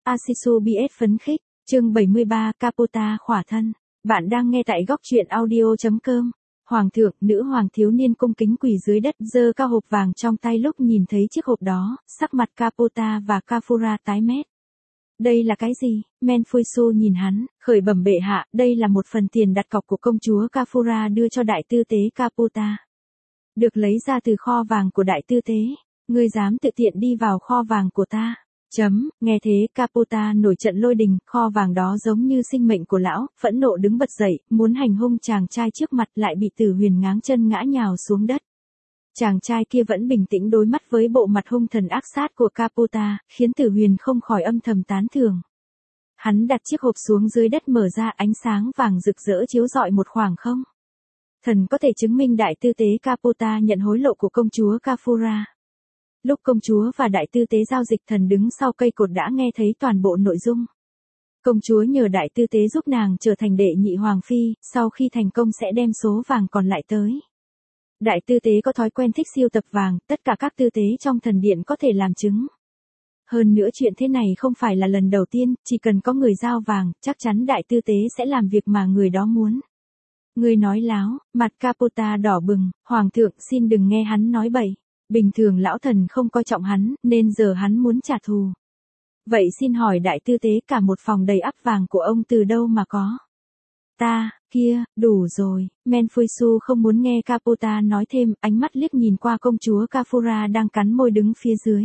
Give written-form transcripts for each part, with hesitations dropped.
Asisu BS phấn khích, chương 73 Capota khỏa thân. Bạn đang nghe tại góc truyện audio.com. Hoàng thượng, nữ hoàng thiếu niên cung kính quỳ dưới đất, giơ cao hộp vàng trong tay lúc nhìn thấy chiếc hộp đó, sắc mặt Capota và Kafura tái mét. Đây là cái gì? Menfuisu nhìn hắn, khởi bẩm bệ hạ, đây là một phần tiền đặt cọc của công chúa Kafura đưa cho đại tư tế Capota. Được lấy ra từ kho vàng của đại tư tế. Ngươi dám tự tiện đi vào kho vàng của ta. Nghe thế Capota nổi trận lôi đình, kho vàng đó giống như sinh mệnh của lão, phẫn nộ đứng bật dậy, muốn hành hung chàng trai trước mặt lại bị Tử Huyền ngáng chân ngã nhào xuống đất. Chàng trai kia vẫn bình tĩnh đối mắt với bộ mặt hung thần ác sát của Capota, khiến Tử Huyền không khỏi âm thầm tán thưởng. Hắn đặt chiếc hộp xuống dưới đất mở ra, ánh sáng vàng rực rỡ chiếu rọi một khoảng không. Thần có thể chứng minh đại tư tế Capota nhận hối lộ của công chúa Kafura. Lúc công chúa và đại tư tế giao dịch, thần đứng sau cây cột đã nghe thấy toàn bộ nội dung. Công chúa nhờ đại tư tế giúp nàng trở thành đệ nhị hoàng phi, sau khi thành công sẽ đem số vàng còn lại tới. Đại tư tế có thói quen thích sưu tập vàng, tất cả các tư tế trong thần điện có thể làm chứng. Hơn nữa chuyện thế này không phải là lần đầu tiên, chỉ cần có người giao vàng, chắc chắn đại tư tế sẽ làm việc mà người đó muốn. Người nói láo, mặt Capota đỏ bừng, hoàng thượng xin đừng nghe hắn nói bậy. Bình thường lão thần không coi trọng hắn, nên giờ hắn muốn trả thù. Vậy xin hỏi đại tư tế, cả một phòng đầy ắp vàng của ông từ đâu mà có? Ta, kia, đủ rồi. Menfuisu không muốn nghe Capota nói thêm, ánh mắt liếc nhìn qua công chúa Kafura đang cắn môi đứng phía dưới.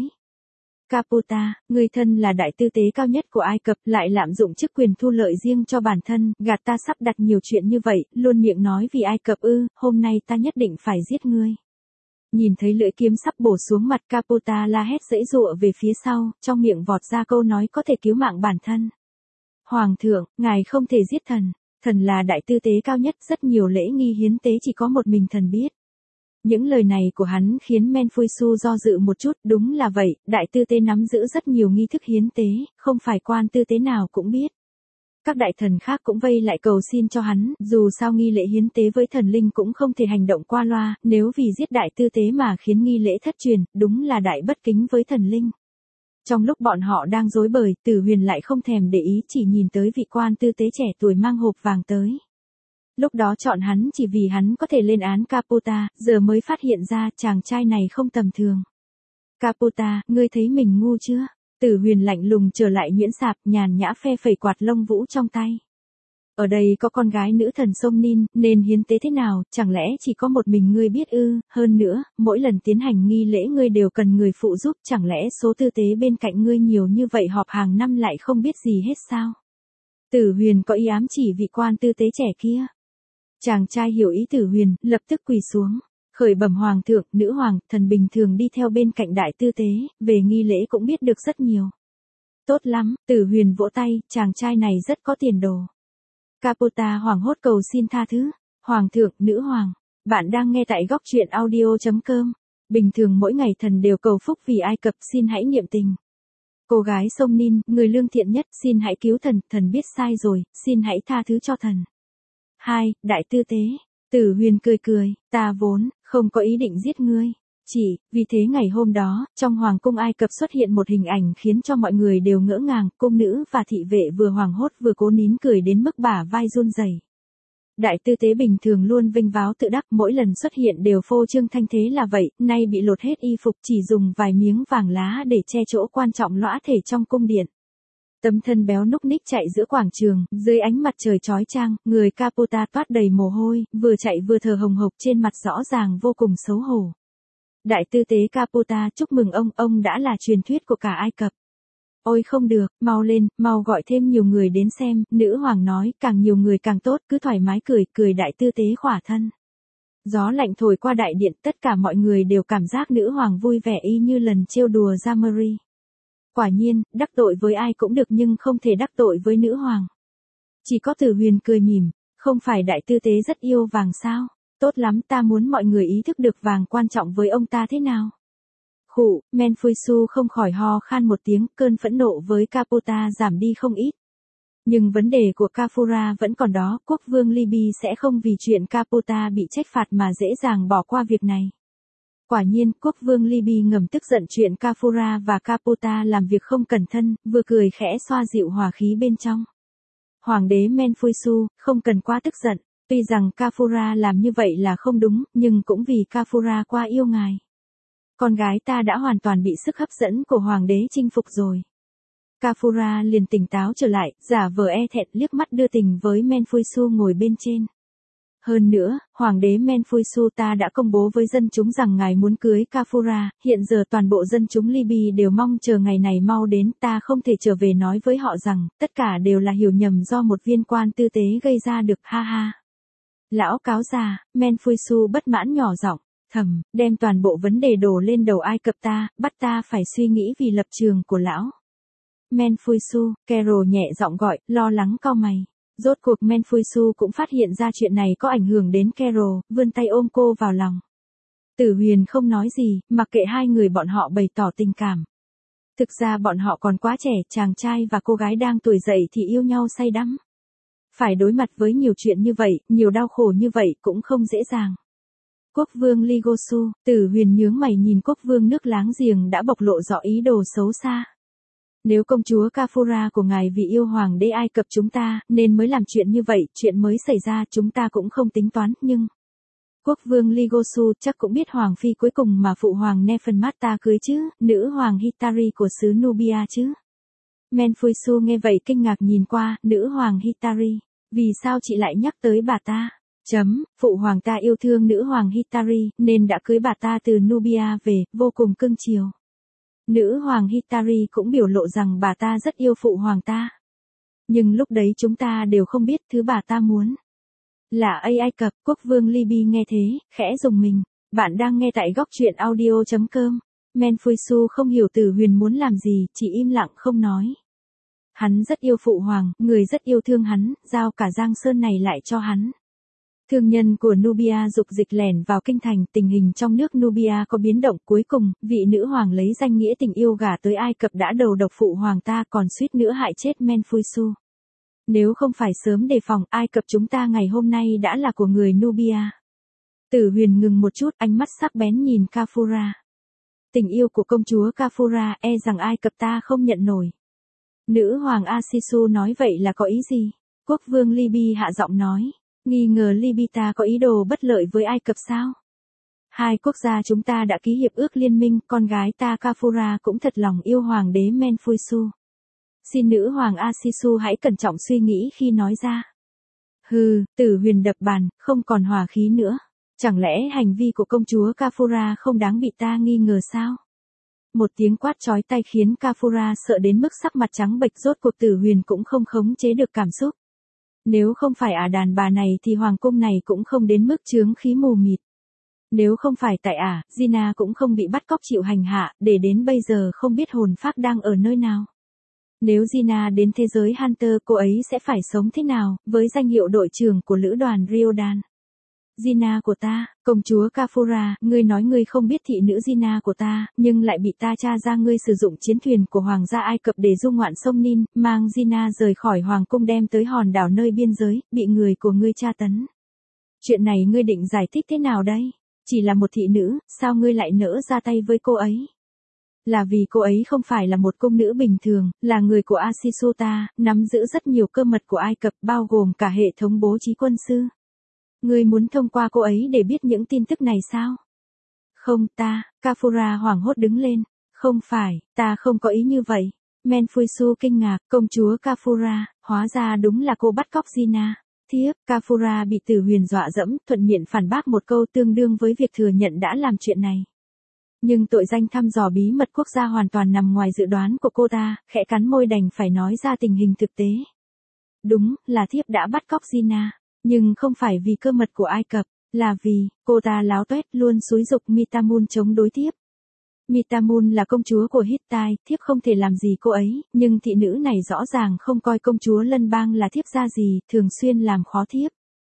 Capota, người thân là đại tư tế cao nhất của Ai Cập, lại lạm dụng chức quyền thu lợi riêng cho bản thân, gạt ta sắp đặt nhiều chuyện như vậy, luôn miệng nói vì Ai Cập ư, hôm nay ta nhất định phải giết ngươi. Nhìn thấy lưỡi kiếm sắp bổ xuống mặt, Capota la hét giãy giụa về phía sau, trong miệng vọt ra câu nói có thể cứu mạng bản thân. Hoàng thượng, ngài không thể giết thần. Thần là đại tư tế cao nhất, rất nhiều lễ nghi hiến tế chỉ có một mình thần biết. Những lời này của hắn khiến Menfuisu do dự một chút, đúng là vậy, đại tư tế nắm giữ rất nhiều nghi thức hiến tế, không phải quan tư tế nào cũng biết. Các đại thần khác cũng vây lại cầu xin cho hắn, dù sao nghi lễ hiến tế với thần linh cũng không thể hành động qua loa, nếu vì giết đại tư tế mà khiến nghi lễ thất truyền, đúng là đại bất kính với thần linh. Trong lúc bọn họ đang rối bời, Tử Huyền lại không thèm để ý, chỉ nhìn tới vị quan tư tế trẻ tuổi mang hộp vàng tới. Lúc đó chọn hắn chỉ vì hắn có thể lên án Capota, giờ mới phát hiện ra chàng trai này không tầm thường. Capota, ngươi thấy mình ngu chưa? Tử Huyền lạnh lùng trở lại nhuyễn sạp, nhàn nhã phe phẩy quạt lông vũ trong tay. Ở đây có con gái nữ thần sông Nin, nên hiến tế thế nào, chẳng lẽ chỉ có một mình ngươi biết ư? Hơn nữa, mỗi lần tiến hành nghi lễ ngươi đều cần người phụ giúp, chẳng lẽ số tư tế bên cạnh ngươi nhiều như vậy họp hàng năm lại không biết gì hết sao? Tử Huyền có ý ám chỉ vị quan tư tế trẻ kia. Chàng trai hiểu ý Tử Huyền, lập tức quỳ xuống. Khởi bẩm hoàng thượng, nữ hoàng, thần bình thường đi theo bên cạnh đại tư tế, về nghi lễ cũng biết được rất nhiều. Tốt lắm, Tử Huyền vỗ tay, chàng trai này rất có tiền đồ. Capota hoảng hốt cầu xin tha thứ. Hoàng thượng, nữ hoàng, bạn đang nghe tại góc truyện audio.com. Bình thường mỗi ngày thần đều cầu phúc vì Ai Cập, xin hãy niệm tình. Cô gái sông Nin, người lương thiện nhất, xin hãy cứu thần, thần biết sai rồi, xin hãy tha thứ cho thần. 2. Đại tư tế. Tử Huyền cười cười, ta vốn không có ý định giết ngươi. Vì thế ngày hôm đó, trong hoàng cung Ai Cập xuất hiện một hình ảnh khiến cho mọi người đều ngỡ ngàng, cung nữ và thị vệ vừa hoảng hốt vừa cố nín cười đến mức bả vai run rẩy. Đại tư tế bình thường luôn vinh váo tự đắc, mỗi lần xuất hiện đều phô trương thanh thế là vậy, nay bị lột hết y phục, chỉ dùng vài miếng vàng lá để che chỗ quan trọng lõa thể trong cung điện. Tấm thân béo núc ních chạy giữa quảng trường, dưới ánh mặt trời chói chang, người Capota toát đầy mồ hôi, vừa chạy vừa thở hồng hộc, trên mặt rõ ràng vô cùng xấu hổ. Đại tư tế Capota, chúc mừng ông đã là truyền thuyết của cả Ai Cập. Ôi không được, mau lên, mau gọi thêm nhiều người đến xem, nữ hoàng nói, càng nhiều người càng tốt, cứ thoải mái cười đại tư tế khỏa thân. Gió lạnh thổi qua đại điện, tất cả mọi người đều cảm giác nữ hoàng vui vẻ y như lần trêu đùa Jamari. Quả nhiên, đắc tội với ai cũng được nhưng không thể đắc tội với nữ hoàng. Chỉ có Tử Huyền cười mỉm, không phải đại tư tế rất yêu vàng sao? Tốt lắm, ta muốn mọi người ý thức được vàng quan trọng với ông ta thế nào. Khụ, Menfuisu không khỏi ho khan một tiếng, cơn phẫn nộ với Capota giảm đi không ít. Nhưng vấn đề của Kafura vẫn còn đó, quốc vương Libya sẽ không vì chuyện Capota bị trách phạt mà dễ dàng bỏ qua việc này. Quả nhiên, quốc vương Libby ngầm tức giận chuyện Kafura và Kapota làm việc không cẩn thận, vừa cười khẽ xoa dịu hòa khí bên trong. Hoàng đế Menfuisu, không cần quá tức giận, tuy rằng Kafura làm như vậy là không đúng, nhưng cũng vì Kafura quá yêu ngài. Con gái ta đã hoàn toàn bị sức hấp dẫn của hoàng đế chinh phục rồi. Kafura liền tỉnh táo trở lại, giả vờ e thẹn liếc mắt đưa tình với Menfuisu ngồi bên trên. Hơn nữa, hoàng đế Menfuisu ta đã công bố với dân chúng rằng ngài muốn cưới Kafura, hiện giờ toàn bộ dân chúng Libby đều mong chờ ngày này mau đến, ta không thể trở về nói với họ rằng, tất cả đều là hiểu nhầm do một viên quan tư tế gây ra được, ha ha. Lão cáo già, Menfuisu bất mãn nhỏ giọng, thầm, đem toàn bộ vấn đề đổ lên đầu Ai Cập ta, bắt ta phải suy nghĩ vì lập trường của lão. Menfuisu, Carol nhẹ giọng gọi, lo lắng cau mày. Rốt cuộc Menfuisu cũng phát hiện ra chuyện này có ảnh hưởng đến Carol, vươn tay ôm cô vào lòng. Tử Huyền không nói gì, mặc kệ hai người bọn họ bày tỏ tình cảm. Thực ra bọn họ còn quá trẻ, chàng trai và cô gái đang tuổi dậy thì yêu nhau say đắm. Phải đối mặt với nhiều chuyện như vậy, nhiều đau khổ như vậy cũng không dễ dàng. Quốc vương Ligosu, Tử Huyền nhướng mày nhìn quốc vương nước láng giềng đã bộc lộ rõ ý đồ xấu xa. Nếu công chúa Kafura của ngài vì yêu hoàng đế Ai Cập chúng ta, nên mới làm chuyện như vậy, chuyện mới xảy ra chúng ta cũng không tính toán, nhưng... Quốc vương Ligosu chắc cũng biết hoàng phi cuối cùng mà phụ hoàng Nefermata cưới chứ, nữ hoàng Hitari của xứ Nubia chứ. Menfuisu nghe vậy kinh ngạc nhìn qua, nữ hoàng Hitari, vì sao chị lại nhắc tới bà ta? Phụ hoàng ta yêu thương nữ hoàng Hitari, nên đã cưới bà ta từ Nubia về, vô cùng cưng chiều. Nữ hoàng Hitari cũng biểu lộ rằng bà ta rất yêu phụ hoàng ta. Nhưng lúc đấy chúng ta đều không biết thứ bà ta muốn. Là Ai Cập, quốc vương Libby nghe thế, khẽ rùng mình. Bạn đang nghe tại góc truyện audio.com. Menfuisu không hiểu Tử Huyền muốn làm gì, chỉ im lặng không nói. Hắn rất yêu phụ hoàng, người rất yêu thương hắn, giao cả Giang Sơn này lại cho hắn. Thương nhân của Nubia dục dịch lẻn vào kinh thành, tình hình trong nước Nubia có biến động, cuối cùng, vị nữ hoàng lấy danh nghĩa tình yêu gả tới Ai Cập đã đầu độc phụ hoàng ta còn suýt nữa hại chết Menfuisu. Nếu không phải sớm đề phòng, Ai Cập chúng ta ngày hôm nay đã là của người Nubia. Tử Huyền ngừng một chút, ánh mắt sắc bén nhìn Kafura. Tình yêu của công chúa Kafura e rằng Ai Cập ta không nhận nổi. Nữ hoàng Asisu nói vậy là có ý gì? Quốc vương Libby hạ giọng nói. Nghi ngờ Libby ta có ý đồ bất lợi với Ai Cập sao? Hai quốc gia chúng ta đã ký hiệp ước liên minh, con gái ta Kafura cũng thật lòng yêu hoàng đế Menfuisu. Xin nữ hoàng Asisu hãy cẩn trọng suy nghĩ khi nói ra. Hừ, Tử Huyền đập bàn, không còn hòa khí nữa. Chẳng lẽ hành vi của công chúa Kafura không đáng bị ta nghi ngờ sao? Một tiếng quát chói tai khiến Kafura sợ đến mức sắc mặt trắng bệch, rốt cuộc Tử Huyền cũng không khống chế được cảm xúc. Nếu không phải đàn bà này thì hoàng cung này cũng không đến mức chướng khí mù mịt. Nếu không phải tại Gina cũng không bị bắt cóc chịu hành hạ, để đến bây giờ không biết hồn phách đang ở nơi nào. Nếu Gina đến thế giới Hunter, cô ấy sẽ phải sống thế nào, với danh hiệu đội trưởng của lữ đoàn Riodan. Gina của ta, công chúa Kafura, ngươi nói ngươi không biết thị nữ Gina của ta, nhưng lại bị ta tra ra ngươi sử dụng chiến thuyền của hoàng gia Ai Cập để du ngoạn sông Nin, mang Gina rời khỏi hoàng cung đem tới hòn đảo nơi biên giới, bị người của ngươi tra tấn. Chuyện này ngươi định giải thích thế nào đây? Chỉ là một thị nữ, sao ngươi lại nỡ ra tay với cô ấy? Là vì cô ấy không phải là một cung nữ bình thường, là người của Asisu ta, nắm giữ rất nhiều cơ mật của Ai Cập bao gồm cả hệ thống bố trí quân sư. Ngươi muốn thông qua cô ấy để biết những tin tức này sao? Không ta, Kafura hoảng hốt đứng lên. Không phải, ta không có ý như vậy. Menfuisu kinh ngạc, công chúa Kafura, hóa ra đúng là cô bắt cóc Gina. Thiếp, Kafura bị Tử Huyền dọa dẫm, thuận miệng phản bác một câu tương đương với việc thừa nhận đã làm chuyện này. Nhưng tội danh thăm dò bí mật quốc gia hoàn toàn nằm ngoài dự đoán của cô ta, khẽ cắn môi đành phải nói ra tình hình thực tế. Đúng, là thiếp đã bắt cóc Gina. Nhưng không phải vì cơ mật của Ai Cập, là vì, cô ta láo tuét luôn xúi giục Mitamun chống đối thiếp. Mitamun là công chúa của Hittite, thiếp không thể làm gì cô ấy, nhưng thị nữ này rõ ràng không coi công chúa Lân Bang là thiếp ra gì, thường xuyên làm khó thiếp.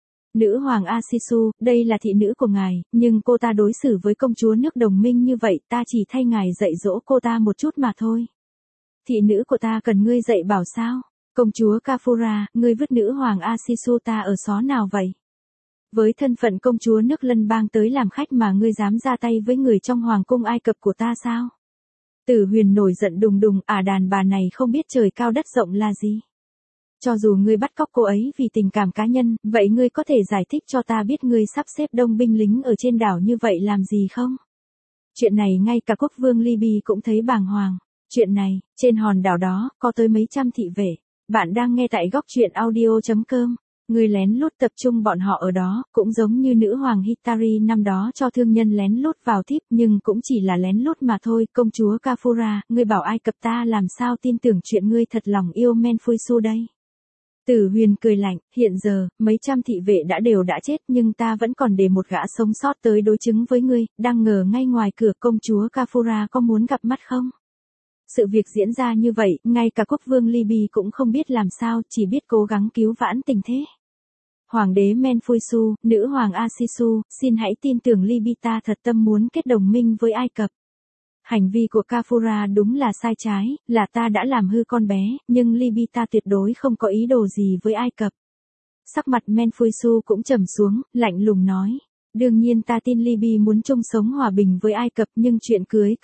Nữ hoàng Asisu, đây là thị nữ của ngài, nhưng cô ta đối xử với công chúa nước đồng minh như vậy, ta chỉ thay ngài dạy dỗ cô ta một chút mà thôi. Thị nữ của ta cần ngươi dạy bảo sao? Công chúa Kafura, ngươi vứt nữ hoàng Asisu ta ở xó nào vậy? Với thân phận công chúa nước Lân Bang tới làm khách mà ngươi dám ra tay với người trong hoàng cung Ai Cập của ta sao? Tử Huyền nổi giận đùng đùng, đàn bà này không biết trời cao đất rộng là gì. Cho dù ngươi bắt cóc cô ấy vì tình cảm cá nhân, vậy ngươi có thể giải thích cho ta biết ngươi sắp xếp đông binh lính ở trên đảo như vậy làm gì không? Chuyện này ngay cả quốc vương Libya cũng thấy bàng hoàng. Chuyện này, trên hòn đảo đó, có tới mấy trăm thị vệ. Bạn đang nghe tại góc truyện audio.com. Ngươi lén lút tập trung bọn họ ở đó, cũng giống như nữ hoàng Hitari năm đó cho thương nhân lén lút vào thiếp, nhưng cũng chỉ là lén lút mà thôi. Công chúa Kafura, ngươi bảo Ai Cập ta làm sao tin tưởng chuyện ngươi thật lòng yêu Menfuisu đây? Tử Huyền cười lạnh, hiện giờ, mấy trăm thị vệ đã chết nhưng ta vẫn còn để một gã sống sót tới đối chứng với ngươi, đang ngờ ngay ngoài cửa công chúa Kafura có muốn gặp mắt không? Sự việc diễn ra như vậy, ngay cả quốc vương Libya cũng không biết làm sao, chỉ biết cố gắng cứu vãn tình thế. Hoàng đế Menfuisu, nữ hoàng Asisu, xin hãy tin tưởng Libya ta thật tâm muốn kết đồng minh với Ai Cập. Hành vi của Kafura đúng là sai trái, là ta đã làm hư con bé, nhưng Libya ta tuyệt đối không có ý đồ gì với Ai Cập. Sắc mặt Menfuisu cũng trầm xuống, lạnh lùng nói. Đương nhiên ta tin Libya muốn chung sống hòa bình với Ai Cập nhưng chuyện cưới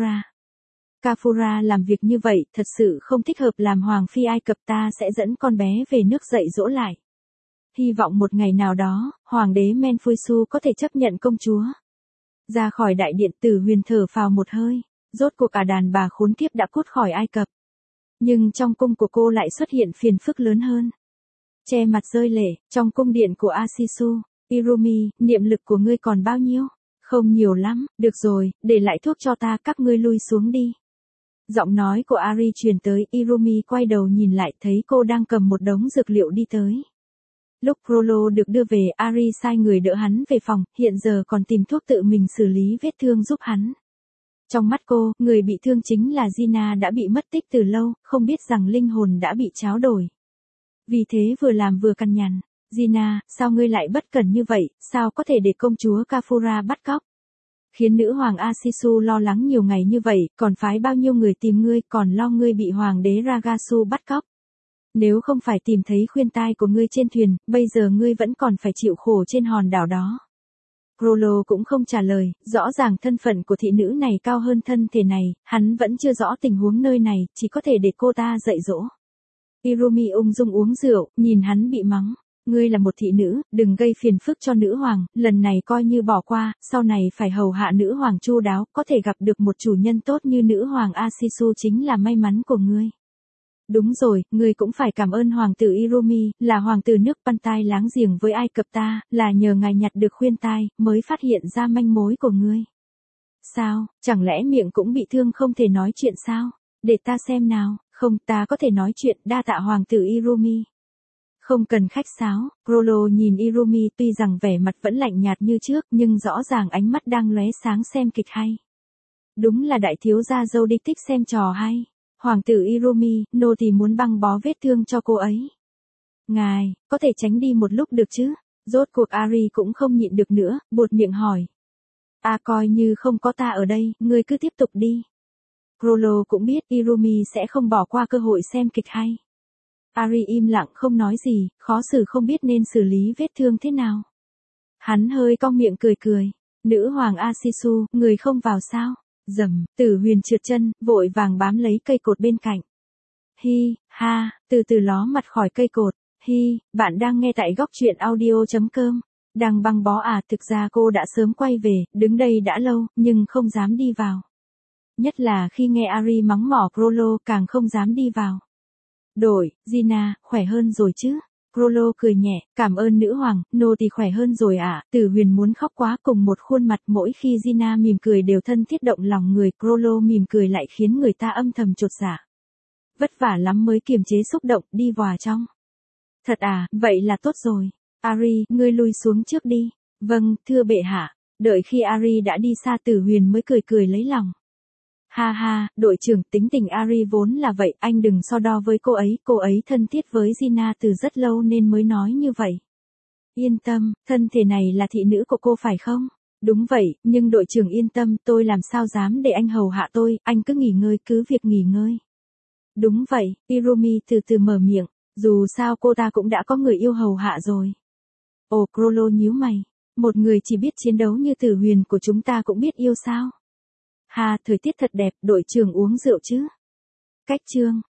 Kafura làm việc như vậy thật sự không thích hợp làm hoàng phi Ai Cập, ta sẽ dẫn con bé về nước dạy dỗ lại. Hy vọng một ngày nào đó, hoàng đế Menfuisu có thể chấp nhận công chúa. Ra khỏi đại điện, Tử Huyền thở phào một hơi, rốt cuộc đàn bà khốn kiếp đã cút khỏi Ai Cập. Nhưng trong cung của cô lại xuất hiện phiền phức lớn hơn. Che mặt rơi lệ, trong cung điện của Asisu, Irumi, niệm lực của ngươi còn bao nhiêu? Không nhiều lắm, được rồi, để lại thuốc cho ta, các ngươi lui xuống đi. Giọng nói của Ari truyền tới, Irumi quay đầu nhìn lại thấy cô đang cầm một đống dược liệu đi tới. Lúc Frollo được đưa về, Ari sai người đỡ hắn về phòng, hiện giờ còn tìm thuốc tự mình xử lý vết thương giúp hắn. Trong mắt cô, người bị thương chính là Gina đã bị mất tích từ lâu, không biết rằng linh hồn đã bị tráo đổi. Vì thế vừa làm vừa cằn nhằn. Gina, sao ngươi lại bất cẩn như vậy, sao có thể để công chúa Kafura bắt cóc? Khiến nữ hoàng Asisu lo lắng nhiều ngày như vậy, còn phái bao nhiêu người tìm ngươi, còn lo ngươi bị hoàng đế Ragasu bắt cóc. Nếu không phải tìm thấy khuyên tai của ngươi trên thuyền, bây giờ ngươi vẫn còn phải chịu khổ trên hòn đảo đó. Frollo cũng không trả lời, rõ ràng thân phận của thị nữ này cao hơn thân thể này, hắn vẫn chưa rõ tình huống nơi này, chỉ có thể để cô ta dạy dỗ. Irumi ung dung uống rượu, nhìn hắn bị mắng. Ngươi là một thị nữ, đừng gây phiền phức cho nữ hoàng, lần này coi như bỏ qua, sau này phải hầu hạ nữ hoàng chu đáo, có thể gặp được một chủ nhân tốt như nữ hoàng Asisu chính là may mắn của ngươi. Đúng rồi, ngươi cũng phải cảm ơn hoàng tử Irumi, là hoàng tử nước Pantai láng giềng với Ai Cập ta, là nhờ ngài nhặt được khuyên tai, mới phát hiện ra manh mối của ngươi. Sao, chẳng lẽ miệng cũng bị thương không thể nói chuyện sao? Để ta xem nào, không, ta có thể nói chuyện, đa tạ hoàng tử Irumi. Không cần khách sáo, Frollo nhìn Irumi tuy rằng vẻ mặt vẫn lạnh nhạt như trước nhưng rõ ràng ánh mắt đang lóe sáng xem kịch hay. Đúng là đại thiếu gia dâu đi thích xem trò hay. Hoàng tử Irumi, nô tỳ muốn băng bó vết thương cho cô ấy. Ngài, có thể tránh đi một lúc được chứ? Rốt cuộc Ari cũng không nhịn được nữa, buột miệng hỏi. Coi như không có ta ở đây, ngươi cứ tiếp tục đi. Frollo cũng biết Irumi sẽ không bỏ qua cơ hội xem kịch hay. Ari im lặng không nói gì, khó xử không biết nên xử lý vết thương thế nào. Hắn hơi cong miệng cười cười. Nữ hoàng Asisu, người không vào sao? Dầm, Tử Huyền trượt chân, vội vàng bám lấy cây cột bên cạnh. Hi, ha, từ từ ló mặt khỏi cây cột. Hi, bạn đang nghe tại góc truyện audio.com. Đang băng bó thực ra cô đã sớm quay về, đứng đây đã lâu, nhưng không dám đi vào. Nhất là khi nghe Ari mắng mỏ Frollo càng không dám đi vào. Đổi, Gina, khỏe hơn rồi chứ? Frollo cười nhẹ, cảm ơn nữ hoàng, nô tỳ khỏe hơn rồi ạ. Tử Huyền muốn khóc quá, cùng một khuôn mặt, mỗi khi Gina mỉm cười đều thân thiết động lòng người, Frollo mỉm cười lại khiến người ta âm thầm chột dạ. Vất vả lắm mới kiềm chế xúc động, đi vào trong. Thật vậy là tốt rồi. Ari, ngươi lui xuống trước đi. Vâng, thưa bệ hạ. Đợi khi Ari đã đi xa, Tử Huyền mới cười cười lấy lòng. Ha ha, đội trưởng, tính tình Ari vốn là vậy, anh đừng so đo với cô ấy thân thiết với Gina từ rất lâu nên mới nói như vậy. Yên tâm, thân thể này là thị nữ của cô phải không? Đúng vậy, nhưng đội trưởng yên tâm, tôi làm sao dám để anh hầu hạ tôi, anh cứ nghỉ ngơi, cứ việc nghỉ ngơi. Đúng vậy, Irumi từ từ mở miệng, dù sao cô ta cũng đã có người yêu hầu hạ rồi. Ồ, Crollo nhíu mày. Một người chỉ biết chiến đấu như Tử Huyền của chúng ta cũng biết yêu sao? Ha, thời tiết thật đẹp, đội trưởng uống rượu chứ? Cách chương.